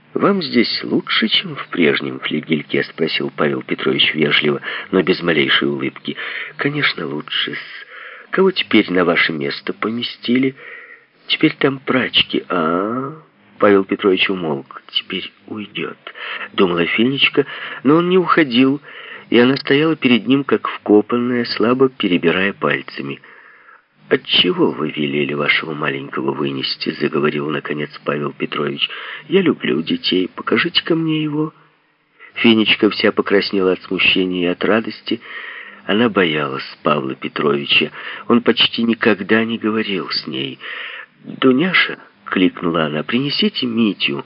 «Вам здесь лучше, чем в прежнем флигельке?» — спросил Павел Петрович вежливо, но без малейшей улыбки. «Конечно, лучше-с. Кого теперь на ваше место поместили? Теперь там прачки. Павел Петрович умолк. «Теперь уйдет», — думала Фенечка, но он не уходил, и она стояла перед ним, как вкопанная, слабо перебирая пальцами. «Отчего вы велели вашего маленького вынести?» — заговорил, наконец, Павел Петрович. «Я люблю детей. Покажите-ка мне его». Фенечка вся покраснела от смущения и от радости. Она боялась Павла Петровича. Он почти никогда не говорил с ней. «Дуняша», — кликнула она, — «принесите Митю».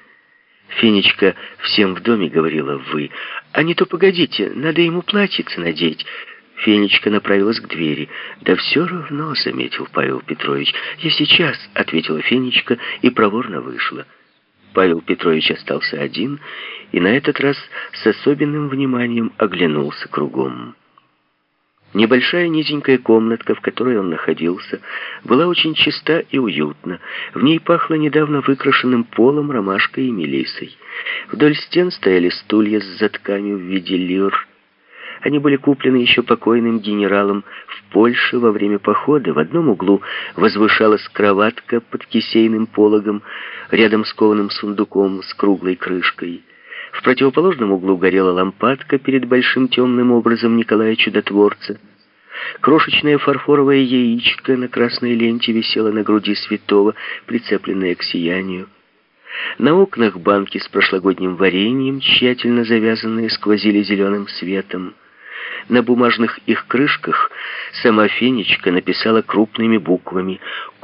Фенечка всем в доме говорила «вы». «А не то погодите, надо ему платьице надеть». Фенечка направилась к двери. «Да все равно», — заметил Павел Петрович. «Я сейчас», — ответила Фенечка и проворно вышла. Павел Петрович остался один и на этот раз с особенным вниманием оглянулся кругом. Небольшая низенькая комнатка, в которой он находился, была очень чиста и уютна. В ней пахло недавно выкрашенным полом, ромашкой и мелиссой. Вдоль стен стояли стулья с задками в виде лир. Они были куплены еще покойным генералом в Польше во время похода. В одном углу возвышалась кроватка под кисейным пологом, рядом с кованым сундуком с круглой крышкой. В противоположном углу горела лампадка перед большим темным образом Николая Чудотворца. Крошечное фарфоровое яичко на красной ленте висело на груди святого, прицепленное к сиянию. На окнах банки с прошлогодним вареньем, тщательно завязанные, сквозили зеленым светом. На бумажных их крышках сама Фенечка написала крупными буквами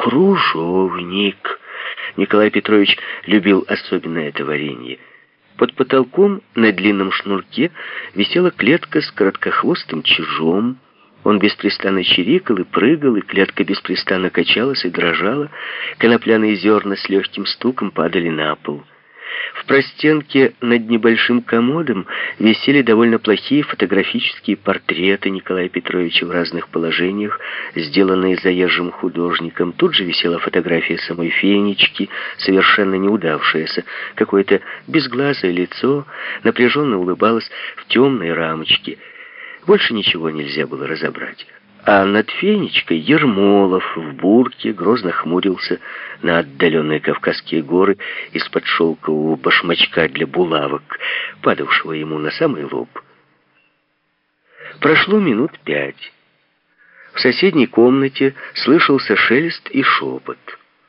«Кружовник». Николай Петрович любил особенно это варенье. Под потолком на длинном шнурке висела клетка с короткохвостым чижом. Он беспрестанно чирикал и прыгал, и клетка беспрестанно качалась и дрожала. Конопляные зерна с легким стуком падали на пол. В простенке над небольшим комодом висели довольно плохие фотографические портреты Николая Петровича в разных положениях, сделанные заезжим художником. Тут же висела фотография самой Фенечки, совершенно неудавшаяся. Какое-то безглазое лицо напряженно улыбалось в темной рамочке. Больше ничего нельзя было разобрать. А над Фенечкой Ермолов в бурке грозно хмурился на отдаленные Кавказские горы из-под шелкового башмачка для булавок, падавшего ему на самый лоб. Прошло минут 5. В соседней комнате слышался шелест и шепот.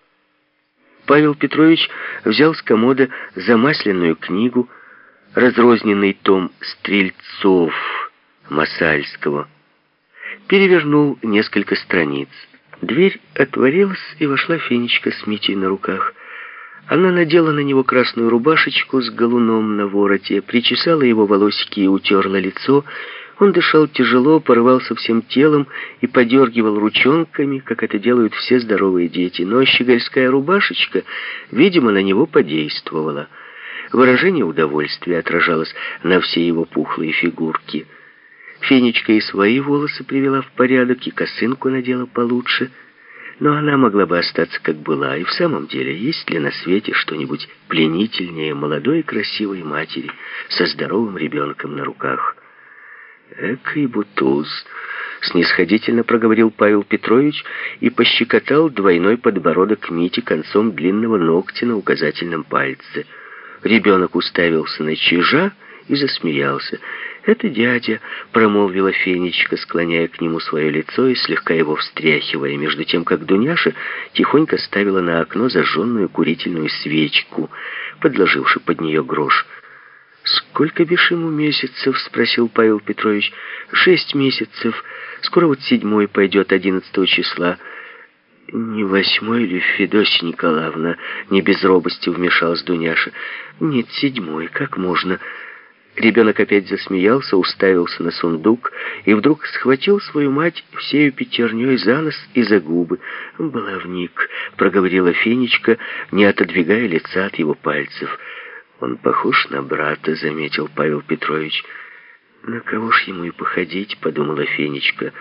Павел Петрович взял с комода замасленную книгу, разрозненный том Стрельцов Масальского, перевернул несколько страниц. Дверь отворилась, и вошла Фенечка с Митей на руках. Она надела на него красную рубашечку с галуном на вороте, причесала его волосики и утерла лицо. Он дышал тяжело, порывался всем телом и подергивал ручонками, как это делают все здоровые дети. Но щегольская рубашечка, видимо, на него подействовала. Выражение удовольствия отражалось на всей его пухлой фигурке. Фенечка и свои волосы привела в порядок, и косынку надела получше. Но она могла бы остаться, как была. И в самом деле, есть ли на свете что-нибудь пленительнее молодой и красивой матери со здоровым ребенком на руках? «Экой бутуз!» — снисходительно проговорил Павел Петрович и пощекотал двойной подбородок Мити концом длинного ногтя на указательном пальце. Ребенок уставился на чижа и засмеялся. «Это дядя», — промолвила Фенечка, склоняя к нему свое лицо и слегка его встряхивая, между тем, как Дуняша тихонько ставила на окно зажженную курительную свечку, подложивши под нее грош. «Сколько бишь ему месяцев?» — спросил Павел Петрович. 6 месяцев. Скоро вот 7-й пойдет, 11 числа». «Не 8-й ли, Федосья Николаевна?» — не без робости вмешалась Дуняша. «Нет, 7-й, как можно?» Ребенок опять засмеялся, уставился на сундук и вдруг схватил свою мать всею пятерней за нос и за губы. «Баловник», — проговорила Фенечка, не отодвигая лица от его пальцев. «Он похож на брата», — заметил Павел Петрович. «На кого ж ему и походить», — подумала Фенечка.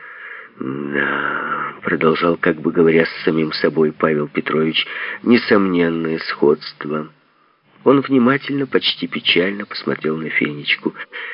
«Да», — продолжал, как бы говоря с самим собой Павел Петрович, — «несомненное сходство». Он внимательно, почти печально посмотрел на Фенечку.